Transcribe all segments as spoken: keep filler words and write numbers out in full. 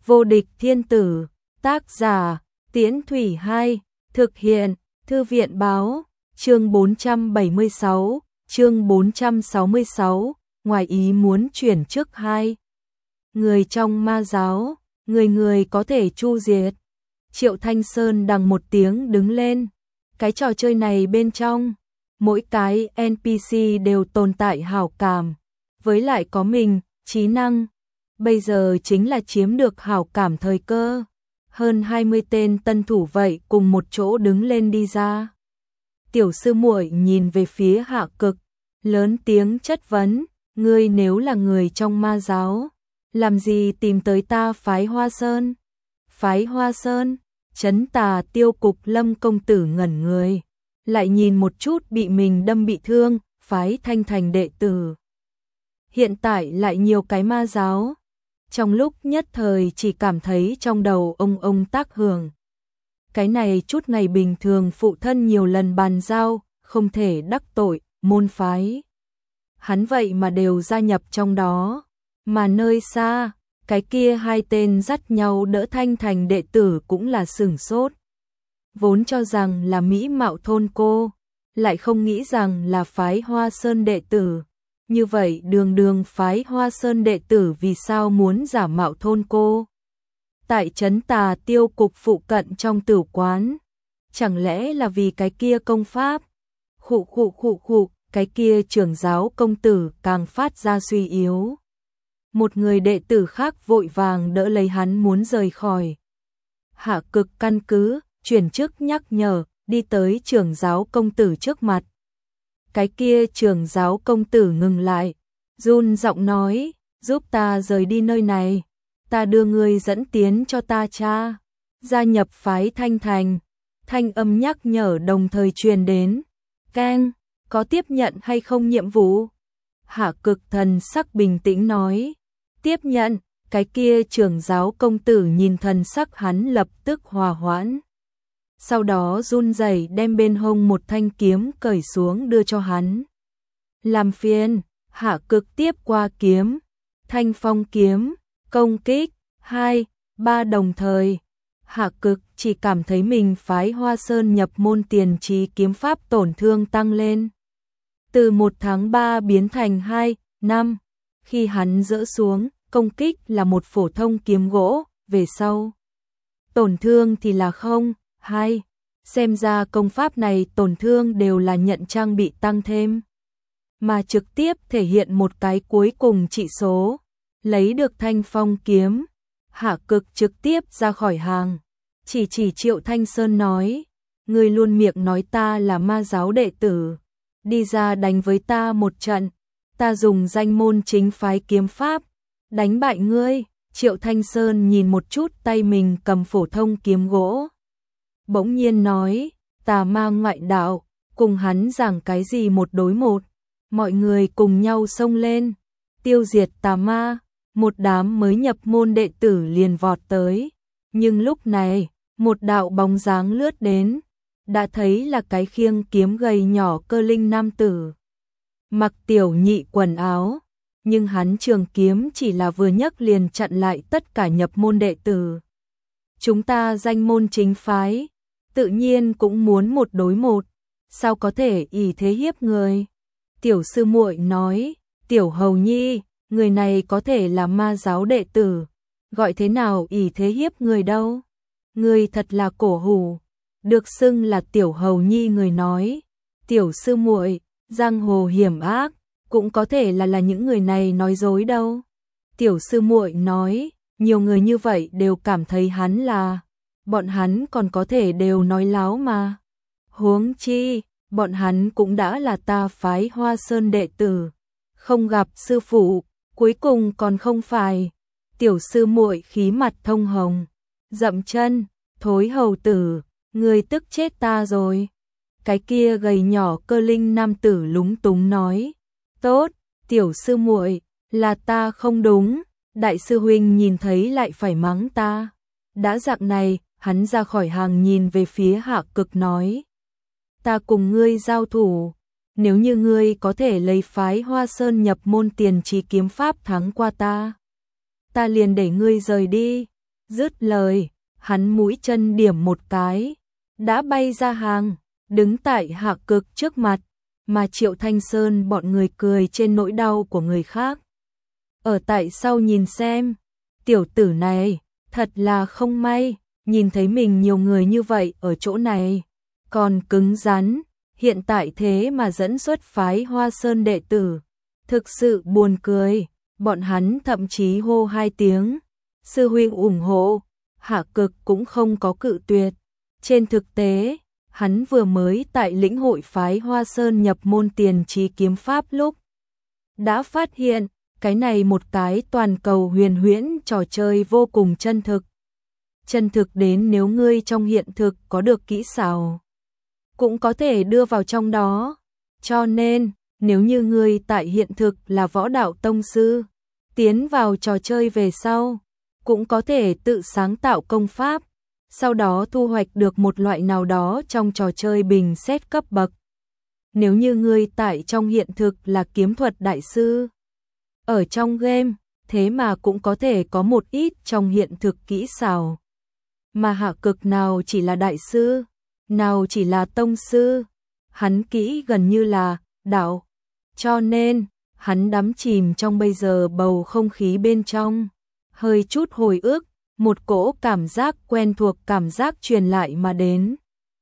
Vô địch thiên tử, tác giả, Tiễn Thủy Hai, thực hiện, Thư viện báo, chương bốn trăm bảy mươi sáu, chương bốn trăm sáu mươi sáu, ngoài ý muốn chuyển chức hai. Người trong ma giáo, người người có thể chu diệt. Triệu Thanh Sơn đằng một tiếng đứng lên. Cái trò chơi này bên trong, mỗi cái en pê xê đều tồn tại hảo cảm, với lại có mình, trí năng. Bây giờ chính là chiếm được hảo cảm thời cơ. Hơn hai mươi tên tân thủ vậy cùng một chỗ đứng lên đi ra. Tiểu sư muội nhìn về phía Hạ Cực, lớn tiếng chất vấn, ngươi nếu là người trong ma giáo, làm gì tìm tới ta phái Hoa Sơn? Phái Hoa Sơn, Trấn Tà Tiêu Cục Lâm công tử ngẩn người, lại nhìn một chút bị mình đâm bị thương, phái Thanh Thành đệ tử. Hiện tại lại nhiều cái ma giáo. Trong lúc nhất thời chỉ cảm thấy trong đầu ông ông tác hưởng. Cái này chút ngày bình thường phụ thân nhiều lần bàn giao, không thể đắc tội, môn phái. Hắn vậy mà đều gia nhập trong đó. Mà nơi xa, cái kia hai tên dắt nhau đỡ Thanh Thành đệ tử cũng là sửng sốt. Vốn cho rằng là mỹ mạo thôn cô, lại không nghĩ rằng là phái Hoa Sơn đệ tử. Như vậy đường đường phái Hoa Sơn đệ tử vì sao muốn giả mạo thôn cô? Tại Trấn Tà Tiêu Cục phụ cận trong tử quán. Chẳng lẽ là vì cái kia công pháp? Khụ khụ khụ khụ, cái kia trưởng giáo công tử càng phát ra suy yếu. Một người đệ tử khác vội vàng đỡ lấy hắn muốn rời khỏi. Hạ Cực căn cứ, chuyển chức nhắc nhở, đi tới trưởng giáo công tử trước mặt. Cái kia trưởng giáo công tử ngừng lại, run giọng nói, giúp ta rời đi nơi này, ta đưa ngươi dẫn tiến cho ta cha, gia nhập phái Thanh Thành. Thanh âm nhắc nhở đồng thời truyền đến, keng, có tiếp nhận hay không nhiệm vụ? Hạ Cực thần sắc bình tĩnh nói, tiếp nhận. Cái kia trưởng giáo công tử nhìn thần sắc hắn lập tức hòa hoãn. Sau đó run rẩy đem bên hông một thanh kiếm cởi xuống đưa cho hắn. Làm phiền, Hạ Cực tiếp qua kiếm, Thanh Phong kiếm, công kích, hai, ba đồng thời. Hạ Cực chỉ cảm thấy mình phái Hoa Sơn nhập môn tiền trí kiếm pháp tổn thương tăng lên. Từ một tháng ba biến thành hai, năm, khi hắn dỡ xuống, công kích là một phổ thông kiếm gỗ, về sau. Tổn thương thì là không, hai. Xem ra công pháp này tổn thương đều là nhận trang bị tăng thêm. Mà trực tiếp thể hiện một cái cuối cùng trị số. Lấy được Thanh Phong kiếm. Hạ Cực trực tiếp ra khỏi hàng. Chỉ chỉ Triệu Thanh Sơn nói. Ngươi luôn miệng nói ta là ma giáo đệ tử. Đi ra đánh với ta một trận. Ta dùng danh môn chính phái kiếm pháp. Đánh bại ngươi. Triệu Thanh Sơn nhìn một chút tay mình cầm phổ thông kiếm gỗ. Bỗng nhiên nói, tà ma ngoại đạo, cùng hắn giảng cái gì một đối một. Mọi người cùng nhau xông lên, tiêu diệt tà ma. Một đám mới nhập môn đệ tử liền vọt tới. Nhưng lúc này, một đạo bóng dáng lướt đến. Đã thấy là cái khiêng kiếm gầy nhỏ cơ linh nam tử. Mặc tiểu nhị quần áo. Nhưng hắn trường kiếm chỉ là vừa nhấc liền chặn lại tất cả nhập môn đệ tử. Chúng ta danh môn chính phái, tự nhiên cũng muốn một đối một, sao có thể ỷ thế hiếp người? Tiểu sư muội nói, tiểu hầu nhi, người này có thể là ma giáo đệ tử, gọi thế nào ỷ thế hiếp người đâu? Người thật là cổ hủ, được xưng là tiểu hầu nhi người nói, tiểu sư muội, giang hồ hiểm ác, cũng có thể là là những người này nói dối đâu. Tiểu sư muội nói, nhiều người như vậy đều cảm thấy hắn là, bọn hắn còn có thể đều nói láo mà. Huống chi, bọn hắn cũng đã là ta phái Hoa Sơn đệ tử, không gặp sư phụ, cuối cùng còn không phải. Tiểu sư muội khí mặt thông hồng, dậm chân, thối hầu tử, người tức chết ta rồi. Cái kia gầy nhỏ cơ linh nam tử lúng túng nói, tốt, tiểu sư muội, là ta không đúng. Đại sư huynh nhìn thấy lại phải mắng ta. Đã dạng này, hắn ra khỏi hàng nhìn về phía Hạ Cực nói. Ta cùng ngươi giao thủ. Nếu như ngươi có thể lấy phái Hoa Sơn nhập môn tiền trí kiếm pháp thắng qua ta, ta liền để ngươi rời đi. Dứt lời, hắn mũi chân điểm một cái, đã bay ra hàng, đứng tại Hạ Cực trước mặt, mà Triệu Thanh Sơn bọn người cười trên nỗi đau của người khác. Ở tại sau nhìn xem, tiểu tử này, thật là không may, nhìn thấy mình nhiều người như vậy ở chỗ này, còn cứng rắn, hiện tại thế mà dẫn xuất phái Hoa Sơn đệ tử. Thực sự buồn cười, bọn hắn thậm chí hô hai tiếng, sư huynh ủng hộ, Hạ Cực cũng không có cự tuyệt. Trên thực tế, hắn vừa mới tại lĩnh hội phái Hoa Sơn nhập môn tiền trí kiếm pháp lúc đã phát hiện, cái này một cái toàn cầu huyền huyễn trò chơi vô cùng chân thực. Chân thực đến nếu ngươi trong hiện thực có được kỹ xảo, cũng có thể đưa vào trong đó. Cho nên, nếu như ngươi tại hiện thực là võ đạo tông sư, tiến vào trò chơi về sau, cũng có thể tự sáng tạo công pháp, sau đó thu hoạch được một loại nào đó trong trò chơi bình xét cấp bậc. Nếu như ngươi tại trong hiện thực là kiếm thuật đại sư, ở trong game, thế mà cũng có thể có một ít trong hiện thực kỹ xảo. Mà Hạ Cực nào chỉ là đại sư, nào chỉ là tông sư, hắn kỹ gần như là đạo. Cho nên, hắn đắm chìm trong bây giờ bầu không khí bên trong, hơi chút hồi ức, một cỗ cảm giác quen thuộc cảm giác truyền lại mà đến.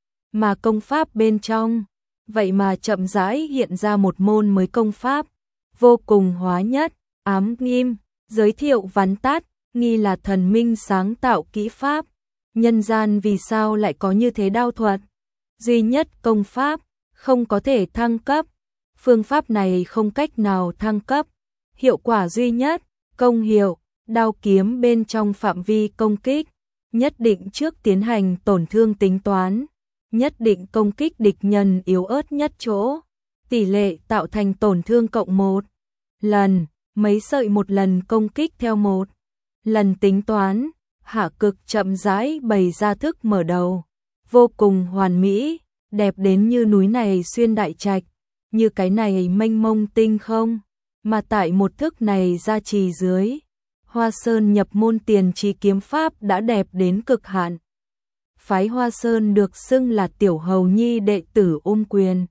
Mà công pháp bên trong, vậy mà chậm rãi hiện ra một môn mới công pháp, vô cùng hóa nhất, ám nghiêm, giới thiệu vắn tắt, nghi là thần minh sáng tạo kỹ pháp. Nhân gian vì sao lại có như thế đao thuật? Duy nhất công pháp, không có thể thăng cấp. Phương pháp này không cách nào thăng cấp. Hiệu quả duy nhất, công hiệu, đao kiếm bên trong phạm vi công kích, nhất định trước tiến hành tổn thương tính toán, nhất định công kích địch nhân yếu ớt nhất chỗ, tỷ lệ tạo thành tổn thương cộng một lần, mấy sợi một lần công kích theo một lần tính toán. Hạ Cực chậm rãi bày ra thức mở đầu, vô cùng hoàn mỹ, đẹp đến như núi này xuyên đại trạch, như cái này mênh mông tinh không, mà tại một thức này gia trì dưới, Hoa Sơn nhập môn tiền trí kiếm pháp đã đẹp đến cực hạn. Phái Hoa Sơn được xưng là tiểu hầu nhi đệ tử ôm quyền.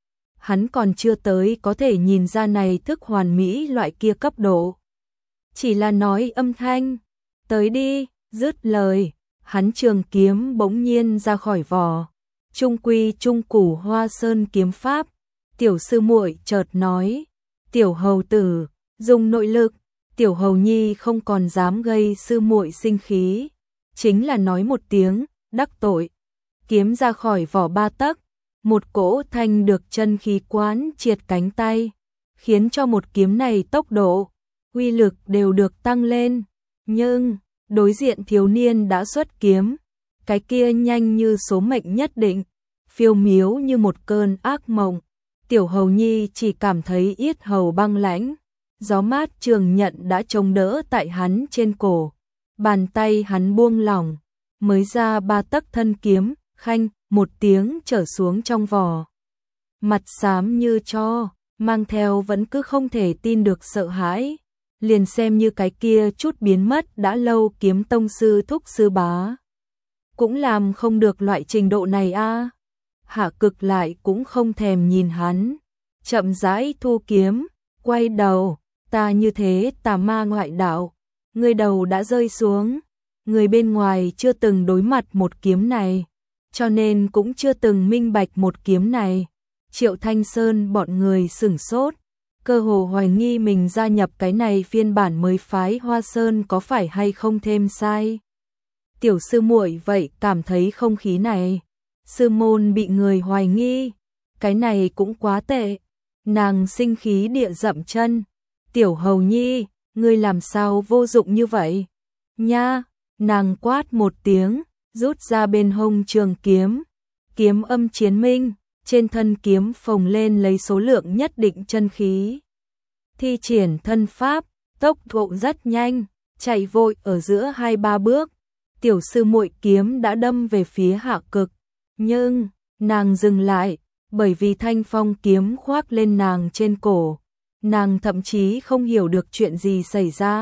Hắn còn chưa tới có thể nhìn ra này thức hoàn mỹ loại kia cấp độ. Chỉ là nói âm thanh, tới đi, dứt lời, hắn trường kiếm bỗng nhiên ra khỏi vỏ. Trung quy trung củ Hoa Sơn kiếm pháp, tiểu sư muội chợt nói, tiểu hầu tử, dùng nội lực. Tiểu hầu nhi không còn dám gây sư muội sinh khí, chính là nói một tiếng, đắc tội. Kiếm ra khỏi vỏ ba tấc, một cỗ thanh được chân khí quán triệt cánh tay, khiến cho một kiếm này tốc độ, uy lực đều được tăng lên. Nhưng, đối diện thiếu niên đã xuất kiếm, cái kia nhanh như số mệnh nhất định, phiêu miếu như một cơn ác mộng. Tiểu hầu nhi chỉ cảm thấy yết hầu băng lãnh. Gió mát trường nhận đã chống đỡ tại hắn trên cổ, bàn tay hắn buông lỏng, mới ra ba tấc thân kiếm, khanh, một tiếng trở xuống trong vỏ. Mặt xám như tro, mang theo vẫn cứ không thể tin được sợ hãi, liền xem như cái kia chút biến mất đã lâu kiếm tông sư thúc sư bá. Cũng làm không được loại trình độ này a. À. Hạ Cực lại cũng không thèm nhìn hắn, chậm rãi thu kiếm, quay đầu. Ta như thế tà ma ngoại đạo, người đầu đã rơi xuống, người bên ngoài chưa từng đối mặt một kiếm này, cho nên cũng chưa từng minh bạch một kiếm này. Triệu Thanh Sơn bọn người sửng sốt, cơ hồ hoài nghi mình gia nhập cái này phiên bản mới phái Hoa Sơn có phải hay không thêm sai. Tiểu sư muội vậy cảm thấy không khí này, sư môn bị người hoài nghi, cái này cũng quá tệ. Nàng sinh khí địa dậm chân. Tiểu hầu nhi, ngươi làm sao vô dụng như vậy? Nha, nàng quát một tiếng, rút ra bên hông trường kiếm. Kiếm âm chiến minh, trên thân kiếm phồng lên lấy số lượng nhất định chân khí. Thi triển thân pháp, tốc độ rất nhanh, chạy vội ở giữa hai ba bước. Tiểu sư muội kiếm đã đâm về phía Hạ Cực, nhưng nàng dừng lại, bởi vì thanh phong kiếm khoác lên nàng trên cổ. Nàng thậm chí không hiểu được chuyện gì xảy ra,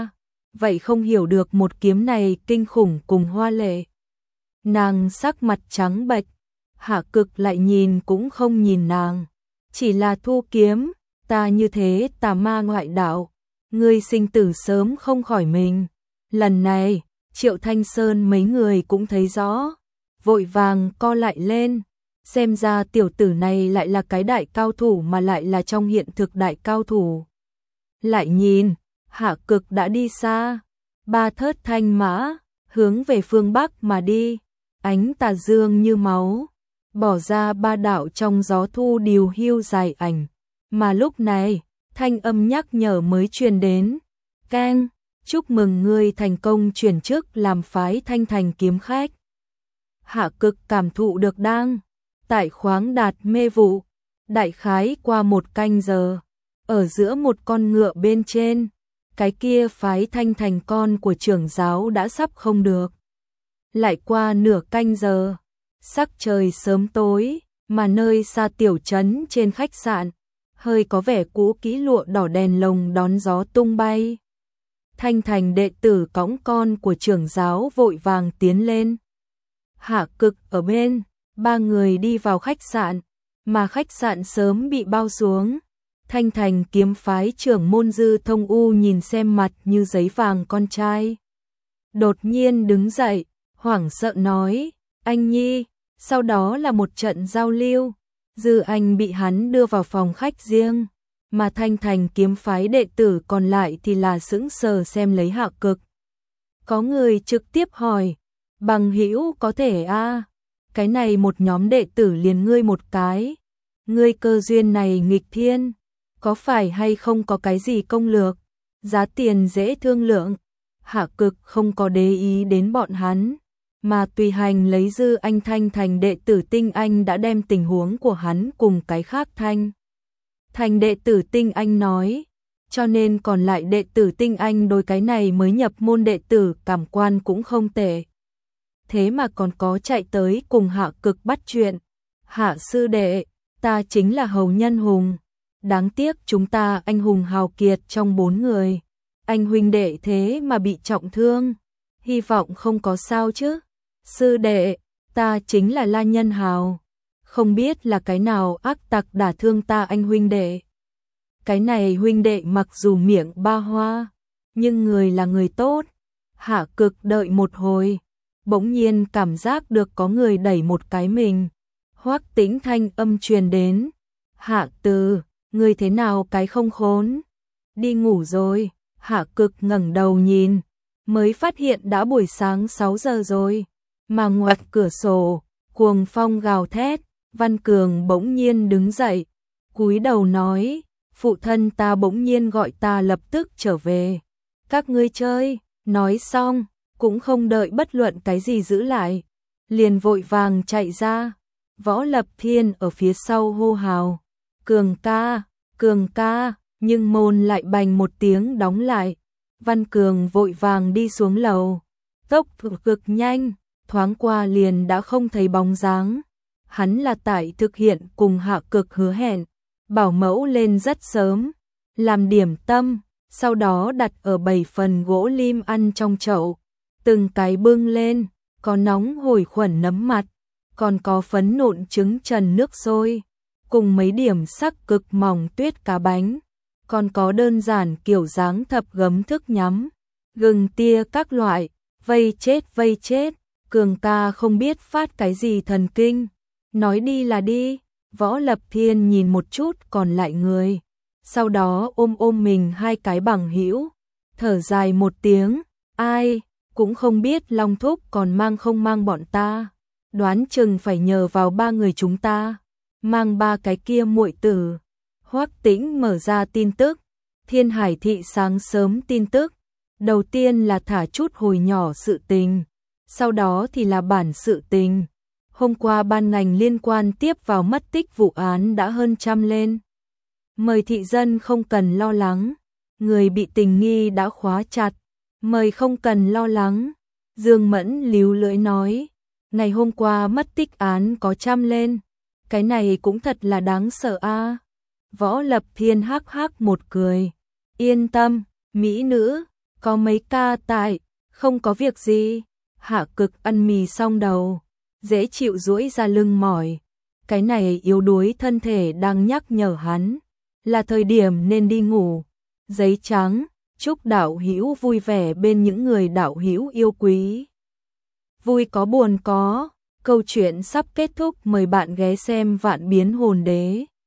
vậy không hiểu được một kiếm này kinh khủng cùng hoa lệ. Nàng sắc mặt trắng bệch, Hạ Cực lại nhìn cũng không nhìn nàng, chỉ là thu kiếm, ta như thế tà ma ngoại đạo, ngươi sinh tử sớm không khỏi mình. Lần này, Triệu Thanh Sơn mấy người cũng thấy rõ, vội vàng co lại lên, xem ra tiểu tử này lại là cái đại cao thủ mà lại là trong hiện thực đại cao thủ. Lại nhìn, Hạ Cực đã đi xa, ba thớt thanh mã, hướng về phương Bắc mà đi, ánh tà dương như máu, bỏ ra ba đạo trong gió thu điều hưu dài ảnh. Mà lúc này, thanh âm nhắc nhở mới truyền đến, keng, chúc mừng ngươi thành công chuyển chức làm phái Thanh Thành kiếm khách. Hạ Cực cảm thụ được đang tại khoáng đạt mê vụ, đại khái qua một canh giờ, ở giữa một con ngựa bên trên, cái kia phái Thanh Thành con của trưởng giáo đã sắp không được. Lại qua nửa canh giờ, sắc trời sớm tối, mà nơi xa tiểu trấn trên khách sạn, hơi có vẻ cũ kỹ lụa đỏ đèn lồng đón gió tung bay. Thanh Thành đệ tử cõng con của trưởng giáo vội vàng tiến lên. Hạ Cực ở bên, ba người đi vào khách sạn, mà khách sạn sớm bị bao xuống. Thanh Thành kiếm phái trưởng môn Dư Thông U nhìn xem mặt như giấy vàng con trai. Đột nhiên đứng dậy, hoảng sợ nói, anh Nhi, sau đó là một trận giao lưu. Dư Anh bị hắn đưa vào phòng khách riêng, mà Thanh Thành kiếm phái đệ tử còn lại thì là sững sờ xem lấy Hạ Cực. Có người trực tiếp hỏi, bằng hữu có thể a à? Cái này một nhóm đệ tử liền ngươi một cái, ngươi cơ duyên này nghịch thiên, có phải hay không có cái gì công lược, giá tiền dễ thương lượng. Hạ Cực không có để ý đến bọn hắn, mà tùy hành lấy Dư Anh Thanh Thành đệ tử tinh anh đã đem tình huống của hắn cùng cái khác Thanh Thành đệ tử tinh anh nói, cho nên còn lại đệ tử tinh anh đôi cái này mới nhập môn đệ tử cảm quan cũng không tệ. Thế mà còn có chạy tới cùng Hạ Cực bắt chuyện, Hạ sư đệ, ta chính là Hầu Nhân Hùng, đáng tiếc chúng ta anh hùng hào kiệt trong bốn người, anh huynh đệ thế mà bị trọng thương, hy vọng không có sao chứ. Sư đệ, ta chính là La Nhân Hào, không biết là cái nào ác tặc đả thương ta anh huynh đệ. Cái này huynh đệ mặc dù miệng ba hoa, nhưng người là người tốt. Hạ Cực đợi một hồi, bỗng nhiên cảm giác được có người đẩy một cái mình. Hoắc Tĩnh thanh âm truyền đến, Hạ Từ, người thế nào cái không khốn, đi ngủ rồi. Hạ Cực ngẩng đầu nhìn, mới phát hiện đã buổi sáng sáu giờ rồi, mà ngoài cửa sổ, cuồng phong gào thét. Văn Cường bỗng nhiên đứng dậy, cúi đầu nói, phụ thân ta bỗng nhiên gọi ta lập tức trở về. Các ngươi chơi, nói xong, cũng không đợi bất luận cái gì giữ lại, liền vội vàng chạy ra. Võ Lập Thiên ở phía sau hô hào, Cường ca, Cường ca, nhưng môn lại bành một tiếng đóng lại. Văn Cường vội vàng đi xuống lầu, tốc độ cực nhanh, thoáng qua liền đã không thấy bóng dáng. Hắn là tại thực hiện cùng Hạ Cực hứa hẹn, bảo mẫu lên rất sớm, làm điểm tâm, sau đó đặt ở bảy phần gỗ lim ăn trong chậu, từng cái bưng lên, có nóng hổi khuẩn nấm mặt, còn có phấn nộn trứng trần nước sôi, cùng mấy điểm sắc cực mỏng tuyết cá bánh, còn có đơn giản kiểu dáng thập gấm thức nhắm, gừng tia các loại, vây chết vây chết. Cường ca không biết phát cái gì thần kinh, nói đi là đi. Võ Lập Thiên nhìn một chút còn lại người, sau đó ôm ôm mình hai cái bằng hữu, thở dài một tiếng, ai, cũng không biết Long Thúc còn mang không mang bọn ta, đoán chừng phải nhờ vào ba người chúng ta, mang ba cái kia muội tử. Hoắc Tĩnh mở ra tin tức, Thiên Hải thị sáng sớm tin tức, đầu tiên là thả chút hồi nhỏ sự tình, sau đó thì là bản sự tình. Hôm qua ban ngành liên quan tiếp vào mất tích vụ án đã hơn trăm lên. Mời thị dân không cần lo lắng, người bị tình nghi đã khóa chặt, mời không cần lo lắng. Dương Mẫn líu lưỡi nói, ngày hôm qua mất tích án có trăm lên, cái này cũng thật là đáng sợ a. Võ Lập Thiên hắc hắc một cười, yên tâm, mỹ nữ, Có mấy ca tại, không có việc gì. Hạ Cực ăn mì xong đầu, dễ chịu duỗi ra lưng mỏi. Cái này yếu đuối thân thể đang nhắc nhở hắn, là thời điểm nên đi ngủ. Giấy trắng, chúc đạo hữu vui vẻ bên những người đạo hữu yêu quý. Vui có buồn có, câu chuyện sắp kết thúc, mời bạn ghé xem Vạn Biến Hồn Đế.